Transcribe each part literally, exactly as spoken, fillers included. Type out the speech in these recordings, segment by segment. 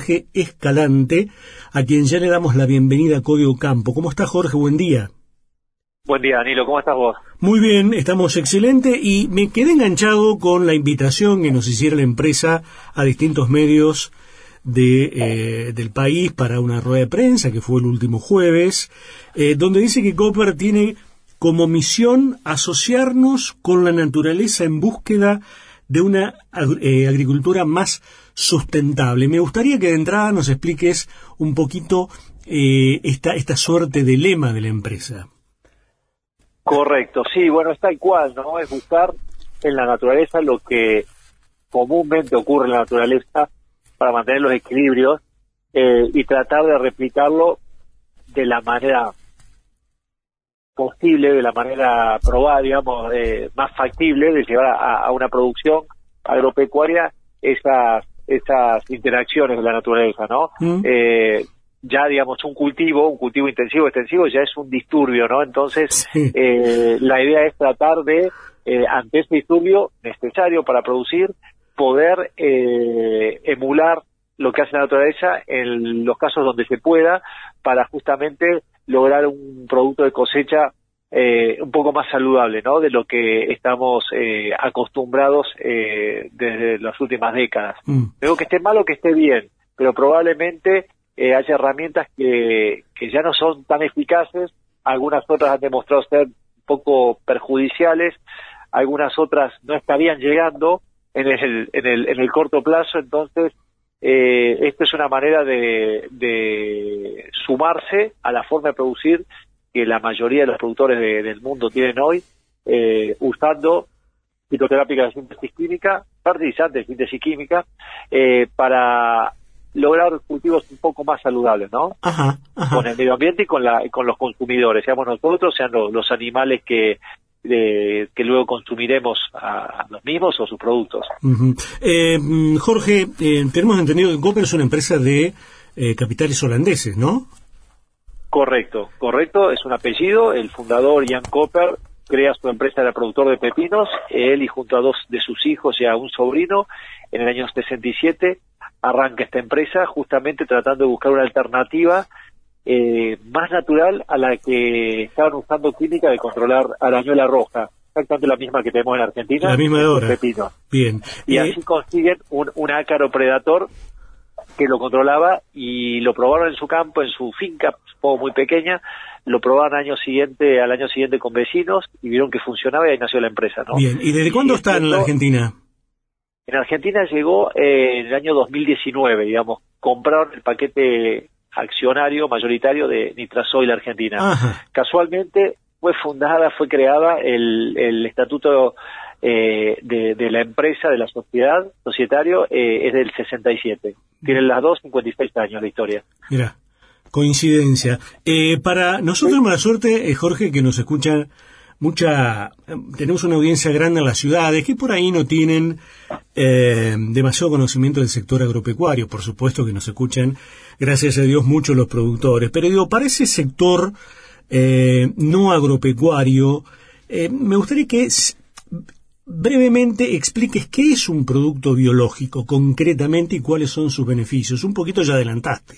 Jorge Escalante, a quien ya le damos la bienvenida a Código Campo. ¿Cómo está, Jorge? Buen día. Buen día, Danilo. ¿Cómo estás vos? Muy bien, estamos excelente y me quedé enganchado con la invitación que nos hiciera la empresa a distintos medios de eh, del país para una rueda de prensa que fue el último jueves, eh, donde dice que Koper tiene como misión asociarnos con la naturaleza en búsqueda de una eh, agricultura más sustentable. Me gustaría que de entrada nos expliques un poquito eh, esta, esta suerte de lema de la empresa. Correcto, sí, bueno, es tal cual, ¿no? Es buscar en la naturaleza lo que comúnmente ocurre en la naturaleza para mantener los equilibrios eh, y tratar de replicarlo de la manera posible, de la manera probada, digamos, eh, más factible, de llevar a, a una producción agropecuaria esas esas interacciones de la naturaleza, ¿no? Mm. Eh, ya, digamos, un cultivo, un cultivo intensivo, extensivo, ya es un disturbio, ¿no? Entonces, sí. eh, la idea es tratar de, eh, ante este disturbio necesario para producir, poder eh, emular lo que hace la naturaleza en los casos donde se pueda, para justamente lograr un producto de cosecha eh, un poco más saludable, ¿no? De lo que estamos eh, acostumbrados eh, desde las últimas décadas. Mm. Digo que esté mal o que esté bien, pero probablemente Eh, hay herramientas que, que ya no son tan eficaces, algunas otras han demostrado ser un poco perjudiciales, algunas otras no estarían llegando en el, en el, en el corto plazo. Entonces, eh, esto es una manera de, de sumarse a la forma de producir que la mayoría de los productores de, del mundo tienen hoy, eh, usando fitoterápica de síntesis química, fertilizantes de síntesis química, eh, para lograr cultivos un poco más saludables, ¿no? Ajá, ajá. Con el medio ambiente y con la con los consumidores, seamos nosotros, sean los, los animales que eh, que luego consumiremos a, a los mismos o sus productos. Uh-huh. eh, Jorge, eh, tenemos entendido que Koper es una empresa de eh, capitales holandeses, ¿no? Correcto, correcto, es un apellido. El fundador, Jan Koper, crea su empresa, era productor de pepinos, él y junto a dos de sus hijos y a un sobrino, en el año sesenta y siete, arranca esta empresa justamente tratando de buscar una alternativa eh, más natural a la que estaban usando química de controlar arañuela roja, exactamente la misma que tenemos en Argentina. La misma de ahora. Pepino. Bien. Y eh... así consiguen un, un ácaro predator que lo controlaba y lo probaron en su campo, en su finca, un poco muy pequeña, lo probaron año siguiente, al año siguiente con vecinos y vieron que funcionaba y ahí nació la empresa, ¿no? Bien. ¿Y desde cuándo y están en la Argentina? En Argentina llegó eh, en el año dos mil diecinueve, digamos, compraron el paquete accionario mayoritario de Nitrasoil Argentina. Ajá. Casualmente fue fundada, fue creada el, el estatuto eh, de, de la empresa, de la sociedad, societario, eh, es del sesenta y siete. Tienen las dos cincuenta y seis años de historia. Mira, coincidencia. Eh, para nosotros, sí. Mala suerte, eh, Jorge, que nos escuchan mucha, tenemos una audiencia grande en las ciudades que por ahí no tienen eh, demasiado conocimiento del sector agropecuario. Por supuesto que nos escuchan, gracias a Dios, muchos los productores, pero digo, para ese sector eh, no agropecuario, eh, me gustaría que es, brevemente expliques qué es un producto biológico concretamente y cuáles son sus beneficios. Un poquito ya adelantaste.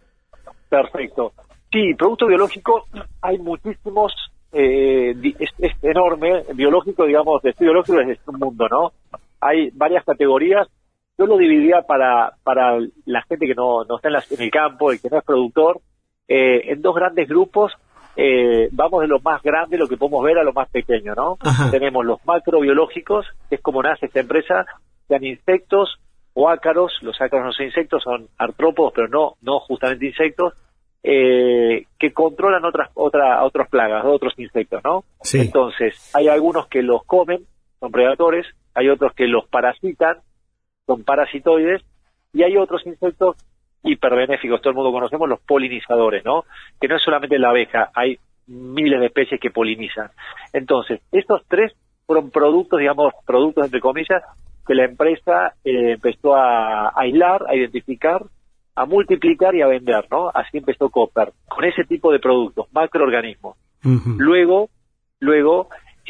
Perfecto. Sí, producto biológico hay muchísimos. Eh, es, es enorme, biológico, digamos, de estudio biológico es un mundo, ¿no? Hay varias categorías. Yo lo dividiría para para la gente que no, no está en, la, en el campo, el que no es productor, eh, en dos grandes grupos. Eh, vamos de lo más grande, lo que podemos ver, a lo más pequeño, ¿no? Ajá. Tenemos los macrobiológicos, que es como nace esta empresa, sean insectos o ácaros. Los ácaros no son insectos, son artrópodos, pero no, no justamente insectos. Eh, que controlan otras otra, otras plagas, otros insectos, ¿no? Sí. Entonces, hay algunos que los comen, son predadores, hay otros que los parasitan, son parasitoides, y hay otros insectos hiperbenéficos, todo el mundo conocemos, los polinizadores, ¿no? Que no es solamente la abeja, hay miles de especies que polinizan. Entonces, estos tres fueron productos, digamos, productos entre comillas, que la empresa eh, empezó a aislar, a identificar, a multiplicar y a vender, ¿no? Así empezó Koper, con ese tipo de productos, macroorganismos. Uh-huh. Luego, luego,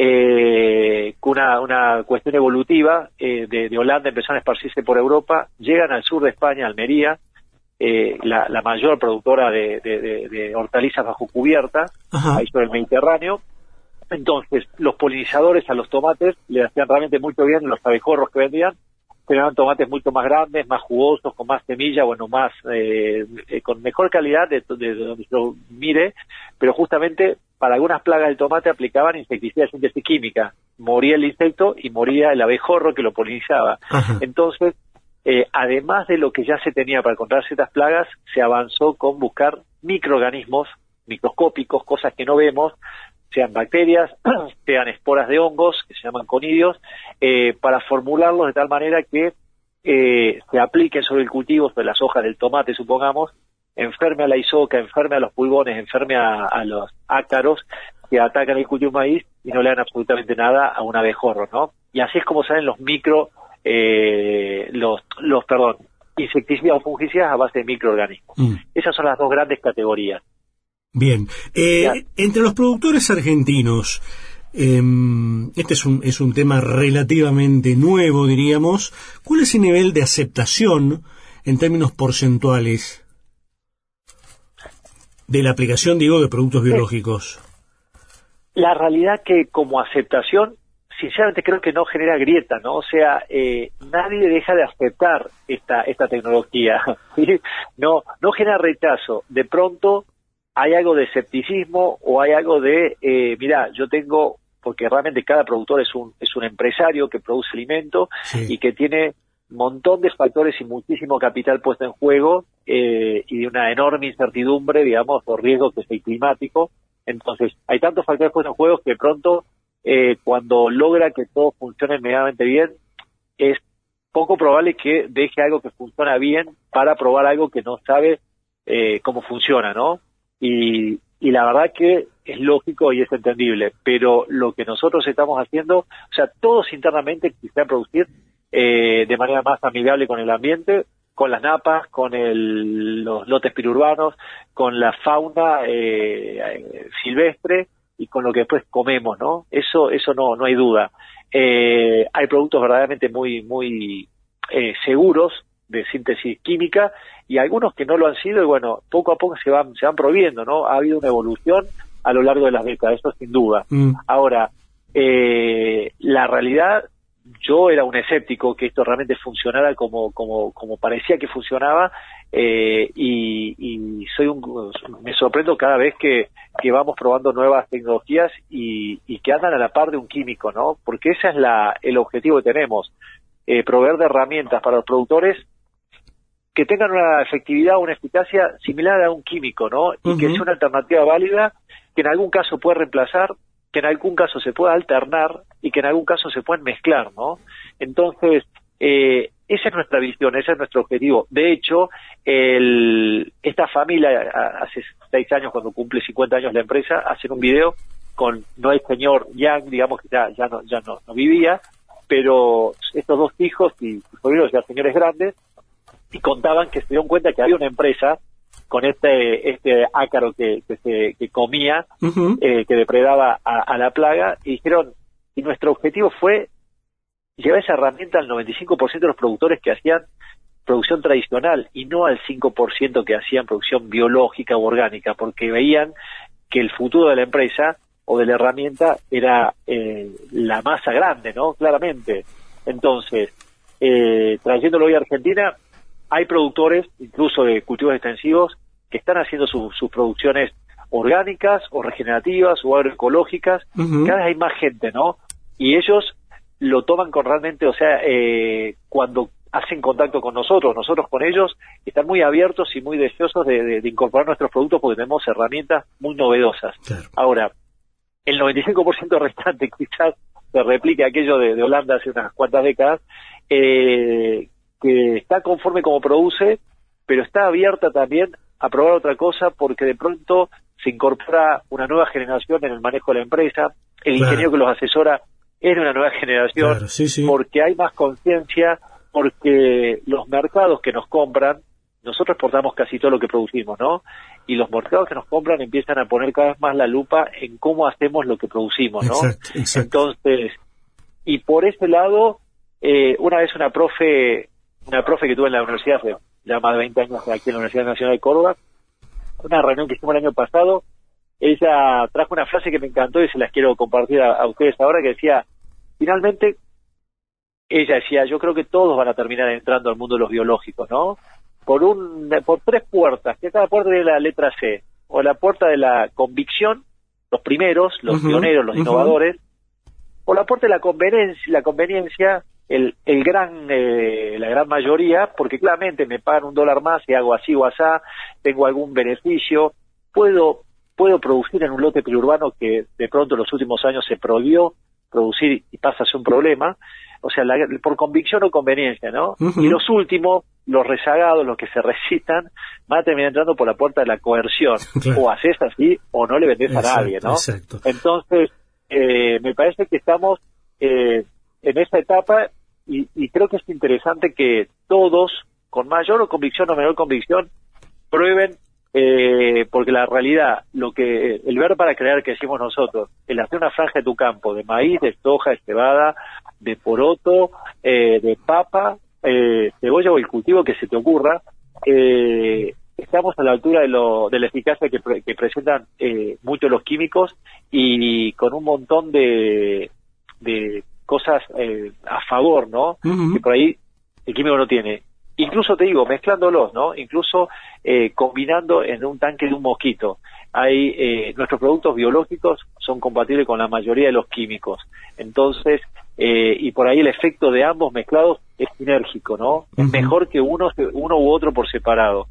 eh, con una, una cuestión evolutiva, eh, de, de Holanda empezaron a esparcirse por Europa, llegan al sur de España, Almería, eh, la, la mayor productora de, de, de, de hortalizas bajo cubierta, Ajá. ahí sobre el Mediterráneo. Entonces, los polinizadores a los tomates le hacían realmente mucho bien, los abejorros que vendían, generaban tomates mucho más grandes, más jugosos, con más semilla, bueno, más eh, eh, con mejor calidad de, de, de donde yo mire, pero justamente para algunas plagas del tomate aplicaban insecticidas de síntesis química. Moría el insecto y moría el abejorro que lo polinizaba. Ajá. Entonces, eh, además de lo que ya se tenía para controlar ciertas plagas, se avanzó con buscar microorganismos microscópicos, cosas que no vemos, sean bacterias, sean esporas de hongos, que se llaman conidios, eh, para formularlos de tal manera que eh, se apliquen sobre el cultivo, sobre las hojas del tomate, supongamos, enferme a la isoca, enferme a los pulgones, enferme a, a los ácaros que atacan el cultivo de maíz y no le dan absolutamente nada a un abejorro, ¿no? Y así es como salen los micro, eh, los, los, perdón, insecticidas o fungicidas a base de microorganismos. Mm. Esas son las dos grandes categorías. Bien, eh, entre los productores argentinos, eh, este es un, es un tema relativamente nuevo, diríamos. ¿Cuál es el nivel de aceptación en términos porcentuales de la aplicación, digo, de productos biológicos? La realidad que como aceptación, sinceramente creo que no genera grieta, ¿no? O sea, eh, nadie deja de aceptar esta esta tecnología, ¿sí? No, no genera rechazo. De pronto hay algo de escepticismo o hay algo de, eh, mira, yo tengo, porque realmente cada productor es un es un empresario que produce alimento sí. y que tiene un montón de factores y muchísimo capital puesto en juego eh, y de una enorme incertidumbre, digamos, por riesgo que es el climático. Entonces, hay tantos factores puestos en juego que pronto, eh, cuando logra que todo funcione medianamente bien, es poco probable que deje algo que funciona bien para probar algo que no sabe eh, cómo funciona, ¿no? Y, y la verdad que es lógico y es entendible, pero lo que nosotros estamos haciendo, o sea, todos internamente quisieran producir eh, de manera más amigable con el ambiente, con las napas, con el, los lotes periurbanos, con la fauna eh, silvestre y con lo que después comemos, ¿no? Eso eso no no hay duda. Eh, hay productos verdaderamente muy muy eh, seguros de síntesis química y algunos que no lo han sido y bueno, poco a poco se van se van prohibiendo, ¿no? Ha habido una evolución a lo largo de las décadas, eso sin duda. Mm. Ahora, eh, la realidad, yo era un escéptico que esto realmente funcionara como como como parecía que funcionaba eh, y, y soy un me sorprendo cada vez que, que vamos probando nuevas tecnologías y, y que andan a la par de un químico, ¿no? Porque ese es la el objetivo que tenemos, eh, proveer de herramientas para los productores que tengan una efectividad o una eficacia similar a un químico, ¿no? Y uh-huh. que sea una alternativa válida, que en algún caso puede reemplazar, que en algún caso se pueda alternar y que en algún caso se pueden mezclar, ¿no? Entonces, eh, esa es nuestra visión, ese es nuestro objetivo. De hecho, el, esta familia, hace seis años, cuando cumple cincuenta años la empresa, hacen un video con, no el señor Yang, digamos que ya, ya, no, ya no, no vivía, pero estos dos hijos y sobrinos ya señores grandes, y contaban que se dieron cuenta que había una empresa con este este ácaro que, que se que comía, uh-huh. eh, que depredaba a, a la plaga, y dijeron, y nuestro objetivo fue llevar esa herramienta al noventa y cinco por ciento de los productores que hacían producción tradicional y no al cinco por ciento que hacían producción biológica o orgánica, porque veían que el futuro de la empresa o de la herramienta era eh, la masa grande, ¿no? Claramente. Entonces, eh, trayéndolo hoy a Argentina, hay productores, incluso de cultivos extensivos, que están haciendo su, sus producciones orgánicas o regenerativas o agroecológicas. Uh-huh. Cada vez hay más gente, ¿no? Y ellos lo toman con realmente, o sea, eh, cuando hacen contacto con nosotros, nosotros con ellos, están muy abiertos y muy deseosos de, de, de incorporar nuestros productos porque tenemos herramientas muy novedosas. Claro. Ahora, el noventa y cinco por ciento restante quizás se replique aquello de, de Holanda hace unas cuantas décadas, eh, que está conforme como produce, pero está abierta también a probar otra cosa porque de pronto se incorpora una nueva generación en el manejo de la empresa, el claro. ingeniero que los asesora es de una nueva generación, claro, sí, sí. porque hay más conciencia, porque los mercados que nos compran, nosotros exportamos casi todo lo que producimos, ¿no? Y los mercados que nos compran empiezan a poner cada vez más la lupa en cómo hacemos lo que producimos, ¿no? Exacto, exacto. Entonces, y por ese lado, eh, una vez una profe una profe que tuve en la universidad hace ya más de veinte años aquí en la Universidad Nacional de Córdoba, una reunión que hicimos el año pasado. Ella trajo una frase que me encantó y se las quiero compartir a, a ustedes ahora, que decía, finalmente, ella decía, yo creo que todos van a terminar entrando al mundo de los biológicos, ¿no? Por un, por tres puertas, que cada puerta tiene la letra C, o la puerta de la convicción, los primeros, los uh-huh, pioneros, los uh-huh. innovadores, o la puerta de la conveniencia, la conveniencia, el, el gran, eh, la gran mayoría, porque claramente me pagan un dólar más y hago así o asá, tengo algún beneficio, puedo puedo producir en un lote periurbano que de pronto en los últimos años se prohibió producir y pasa a ser un problema, o sea, la, por convicción o conveniencia, ¿no? Uh-huh. Y los últimos, los rezagados, los que se resistan, van a terminar entrando por la puerta de la coerción, claro. O haces así o no le vendés exacto, a nadie, ¿no? Exacto. Entonces, eh, me parece que estamos eh, en esta etapa y, y creo que es interesante que todos, con mayor o convicción o menor convicción, prueben. Eh, porque la realidad, lo que el ver para crear que decimos nosotros, el hacer una franja de tu campo de maíz, de soja, de cebada, de poroto, eh, de papa, eh, cebolla o el cultivo que se te ocurra, eh, estamos a la altura de, lo, de la eficacia que, pre, que presentan eh, muchos los químicos y con un montón de, de cosas eh, a favor, ¿no? Uh-huh. Que por ahí el químico no tiene. Incluso te digo, mezclándolos, ¿no? Incluso eh, combinando en un tanque de un mosquito. Hay eh, nuestros productos biológicos son compatibles con la mayoría de los químicos. Entonces, eh, y por ahí el efecto de ambos mezclados es sinérgico, ¿no? Uh-huh. Es mejor que uno, uno u otro por separado.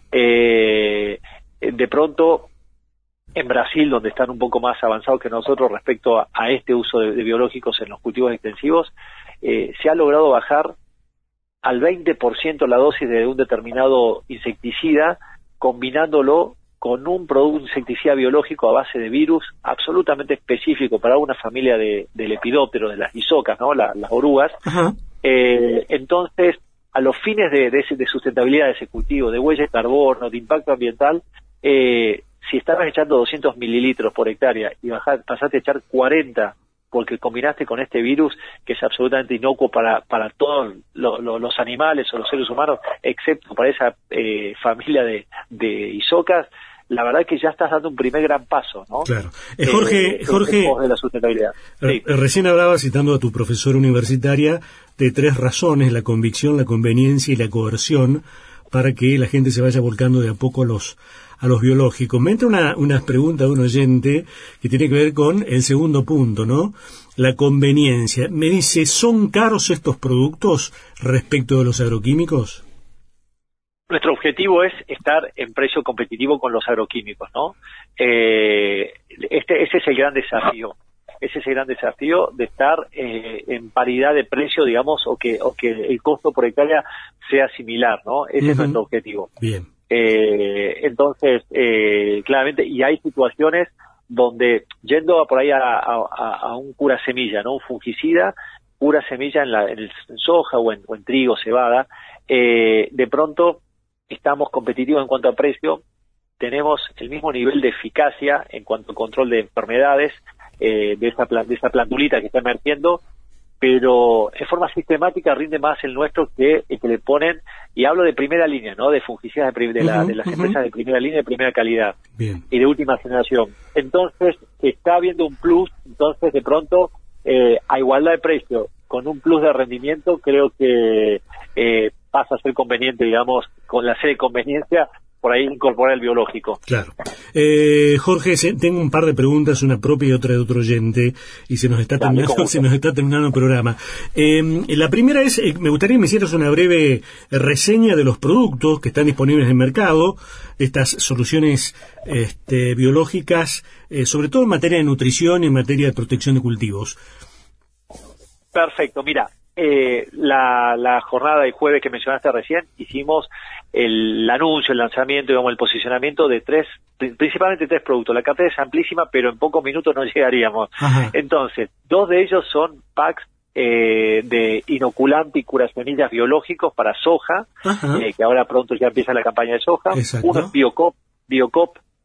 Eh, de pronto, en Brasil, donde están un poco más avanzados que nosotros respecto a, a este uso de, de biológicos en los cultivos extensivos, eh, se ha logrado bajar al veinte por ciento la dosis de un determinado insecticida, combinándolo con un producto insecticida biológico a base de virus absolutamente específico para una familia de, de lepidópteros, de las isocas, ¿no? La, las orugas. Uh-huh. Eh, entonces, a los fines de, de, ese, de sustentabilidad de ese cultivo, de huella de carbono, de impacto ambiental, eh, si estabas echando doscientos mililitros por hectárea y bajar, pasaste a echar cuarenta porque combinaste con este virus que es absolutamente inocuo para para todos lo, lo, los animales o los seres humanos, excepto para esa eh, familia de, de isocas, la verdad es que ya estás dando un primer gran paso, ¿no? Claro. Eh, Jorge, eh, Jorge, de la sustentabilidad. Sí. Recién hablaba, citando a tu profesora universitaria, de tres razones: la convicción, la conveniencia y la coerción, para que la gente se vaya volcando de a poco a los a los biológicos. Me entra una, una pregunta de un oyente que tiene que ver con el segundo punto, ¿no? La conveniencia. Me dice, ¿son caros estos productos respecto de los agroquímicos? Nuestro objetivo es estar en precio competitivo con los agroquímicos, ¿no? Eh, este, ese es el gran desafío. Ese es el gran desafío de estar eh, en paridad de precio, digamos, o que o que el costo por hectárea sea similar, ¿no? Ese uh-huh. es nuestro objetivo. Bien. Eh, entonces, eh, claramente, y hay situaciones donde, yendo a por ahí a, a, a un cura semilla, ¿no? Un fungicida, cura semilla en, la, en, el, en soja o en, o en trigo, cebada, eh, de pronto estamos competitivos en cuanto a precio, tenemos el mismo nivel de eficacia en cuanto a control de enfermedades, eh, de esa de esa plantulita que está emergiendo, pero en forma sistemática rinde más el nuestro que el que le ponen, y hablo de primera línea, ¿no? De fungicidas de, de, la, uh-huh, de las uh-huh. empresas de primera línea, de primera calidad. Bien. Y de última generación. Entonces, está habiendo un plus, entonces de pronto, eh, a igualdad de precio, con un plus de rendimiento, creo que eh, pasa a ser conveniente, digamos, con la serie de conveniencia, por ahí incorporar el biológico. Claro. Eh, Jorge, se, tengo un par de preguntas, una propia y otra de otro oyente, y se nos está Dale, terminando, se nos está terminando el programa. Eh, la primera es, eh, me gustaría que me hicieras una breve reseña de los productos que están disponibles en el mercado, estas soluciones este, biológicas, eh, sobre todo en materia de nutrición y en materia de protección de cultivos. Perfecto, mira, eh, la, la jornada del jueves que mencionaste recién, hicimos el anuncio, el lanzamiento, digamos, el posicionamiento de tres, principalmente tres productos. La cartera es amplísima, pero en pocos minutos no llegaríamos. Ajá. Entonces, dos de ellos son packs eh, de inoculante y curacionillas biológicos para soja, eh, que ahora pronto ya empieza la campaña de soja. Exacto. Uno es Biocop, Biocop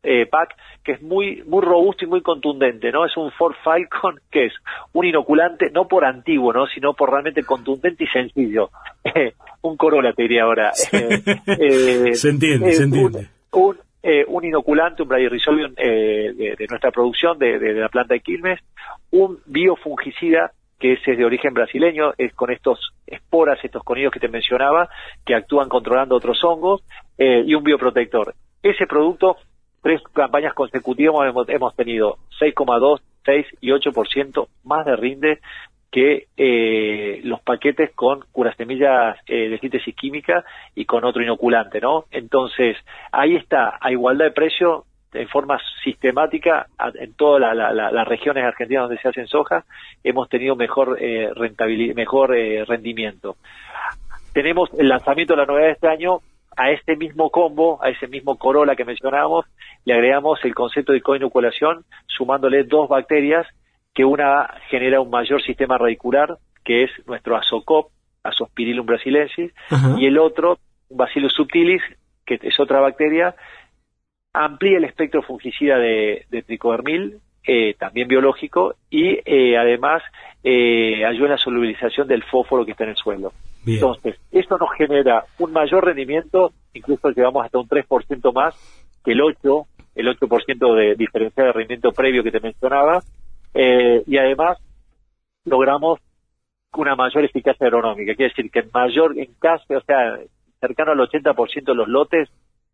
eh, pack que es muy muy robusto y muy contundente, ¿no? Es un Ford Falcon que es un inoculante no por antiguo, ¿no? Sino por realmente contundente y sencillo. Un Corolla te diría ahora. Eh, eh, se entiende, se entiende. Un, un, eh, un inoculante, un Bradyrhizobium eh, de, de nuestra producción, de, de, de la planta de Quilmes, un biofungicida que ese es de origen brasileño, es con estos esporas, estos conillos que te mencionaba, que actúan controlando otros hongos, eh, y un bioprotector. Ese producto, tres campañas consecutivas hemos, hemos tenido seis coma dos, seis y ocho por ciento más de rinde que eh, los paquetes con curasemillas eh, de síntesis química y con otro inoculante, ¿no? Entonces, ahí está, a igualdad de precio, en forma sistemática, en todas la, la, la, las regiones argentinas donde se hacen soja, hemos tenido mejor eh, rentabilidad, mejor eh, rendimiento. Tenemos el lanzamiento de la novedad de este año, a este mismo combo, a ese mismo Corolla que mencionábamos, le agregamos el concepto de coinoculación, sumándole dos bacterias, que una genera un mayor sistema radicular, que es nuestro Azocop, Azospirillum brasilensis, uh-huh. y el otro, Bacillus subtilis, que es otra bacteria, amplía el espectro fungicida de, de tricodermil, eh, también biológico, y eh, además eh, ayuda en la solubilización del fósforo que está en el suelo. Bien. Entonces, esto nos genera un mayor rendimiento, incluso llevamos hasta un tres por ciento más que el ocho, el ocho por ciento de diferencia de rendimiento previo que te mencionaba, eh, y además logramos una mayor eficacia agronómica, quiere decir que en mayor, en casi, o sea, cercano al ochenta por ciento de los lotes,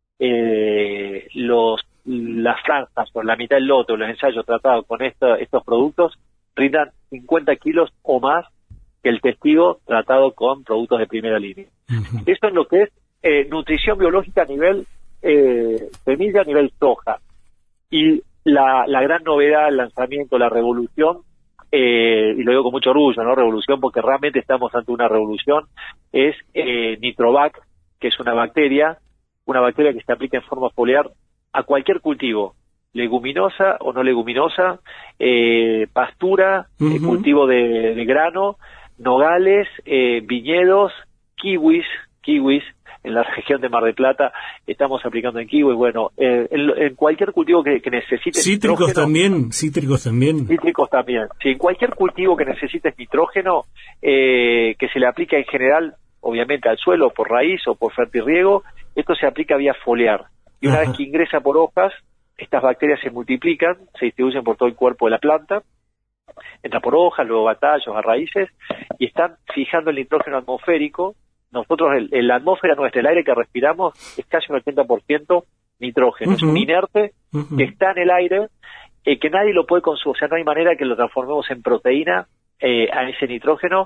eh, los las franjas o la mitad del lote o los ensayos tratados con esta, estos productos rindan cincuenta kilos o más que el testigo tratado con productos de primera línea. Uh-huh. Eso es lo que es eh, nutrición biológica a nivel eh, semilla, a nivel soja. Y la, la gran novedad, el lanzamiento, la revolución, eh, y lo digo con mucho orgullo, ¿no? Revolución, porque realmente estamos ante una revolución, es eh, Nitrovac, que es una bacteria, una bacteria que se aplica en forma foliar a cualquier cultivo, leguminosa o no leguminosa, eh, pastura, uh-huh. eh, cultivo de, de grano, nogales, eh, viñedos, kiwis, kiwis, en la región de Mar del Plata estamos aplicando en kiwis, bueno, eh, en, en cualquier cultivo que, que necesite cítricos nitrógeno, también, cítricos también. Cítricos también, sí, en cualquier cultivo que necesite nitrógeno, eh, que se le aplica en general, obviamente al suelo, por raíz o por fertirriego, esto se aplica vía foliar. Y una Ajá. vez que ingresa por hojas, estas bacterias se multiplican, se distribuyen por todo el cuerpo de la planta, entra por hojas, luego a tallos, a raíces, y están fijando el nitrógeno atmosférico. Nosotros, el, el, la atmósfera nuestra, el aire que respiramos, es casi un ochenta por ciento nitrógeno. Uh-huh. Es un inerte uh-huh. que está en el aire, eh, que nadie lo puede consumir, o sea, no hay manera que lo transformemos en proteína eh, a ese nitrógeno,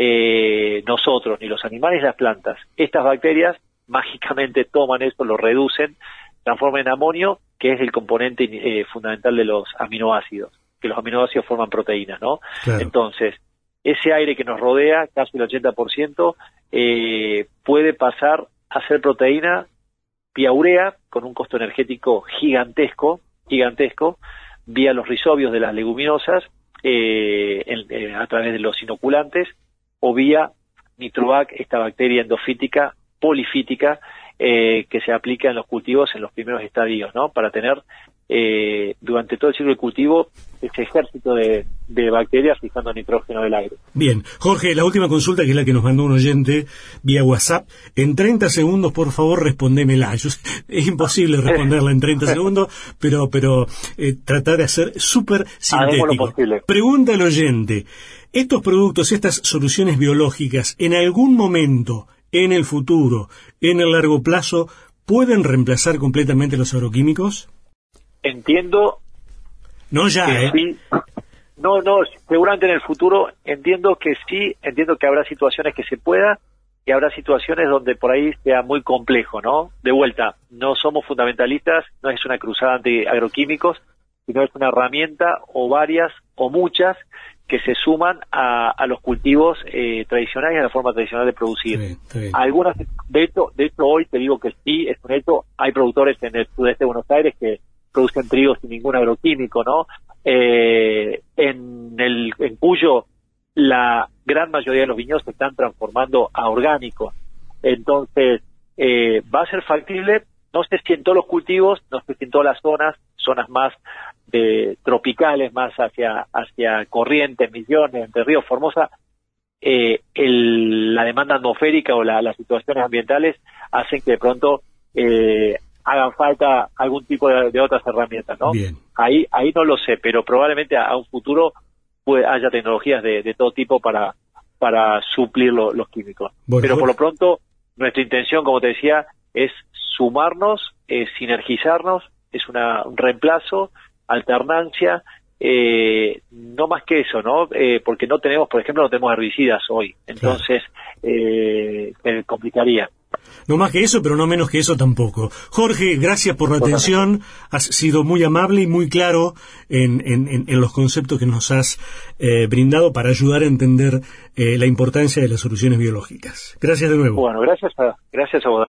eh, nosotros, ni los animales ni las plantas. Estas bacterias mágicamente toman esto, lo reducen, transforman en amonio, que es el componente eh, fundamental de los aminoácidos, que los aminoácidos forman proteínas, ¿no? Claro. Entonces, ese aire que nos rodea, casi el ochenta por ciento, eh, puede pasar a ser proteína vía urea, con un costo energético gigantesco, gigantesco, vía los rizobios de las leguminosas, eh, en, eh, a través de los inoculantes, o vía Nitrovac, esta bacteria endofítica, polifítica, eh, que se aplica en los cultivos en los primeros estadios, ¿no? Para tener eh, durante todo el ciclo de cultivo ese ejército de, de bacterias fijando nitrógeno del aire. Bien, Jorge, la última consulta, que es la que nos mandó un oyente vía WhatsApp. En treinta segundos, por favor, respondémela. Yo, es imposible responderla en treinta segundos, pero pero eh, tratar de hacer súper sintético. Pregunta al oyente, ¿estos productos, estas soluciones biológicas, en algún momento, en el futuro, en el largo plazo, pueden reemplazar completamente los agroquímicos? Entiendo. No ya, ¿eh? Sí. No, no, seguramente en el futuro entiendo que sí, entiendo que habrá situaciones que se pueda y habrá situaciones donde por ahí sea muy complejo, ¿no? De vuelta, no somos fundamentalistas, no es una cruzada anti-agroquímicos, sino es una herramienta o varias o muchas que se suman a, a los cultivos eh, tradicionales y a la forma tradicional de producir. Sí, sí. Algunas, de hecho, de hecho hoy te digo que sí, es un hecho, hay productores en el sudeste de Buenos Aires que producen trigo sin ningún agroquímico, ¿no? Eh, en el en Cuyo la gran mayoría de los viñedos se están transformando a orgánicos. Entonces, eh, va a ser factible, no sé si en todos los cultivos, no sé si en todas las zonas, zonas más de tropicales, más hacia hacia Corrientes, Misiones, Entre Ríos, Formosa, eh, el, la demanda atmosférica o la, las situaciones ambientales hacen que de pronto eh, hagan falta algún tipo de, de otras herramientas, ¿no? Bien. Ahí ahí no lo sé, pero probablemente a, a un futuro puede, haya tecnologías de, de todo tipo para para suplir lo, los químicos. Bueno, pero bueno. por lo pronto, nuestra intención, como te decía, es sumarnos, es sinergizarnos, es una, un reemplazo, alternancia, eh, no más que eso, ¿no? Eh, porque no tenemos, por ejemplo, no tenemos herbicidas hoy, entonces claro. eh, se complicaría. No más que eso, pero no menos que eso tampoco. Jorge, gracias por la atención. Has sido muy amable y muy claro en, en, en los conceptos que nos has eh, brindado para ayudar a entender eh, la importancia de las soluciones biológicas. Gracias de nuevo. Bueno, gracias a, gracias a vos.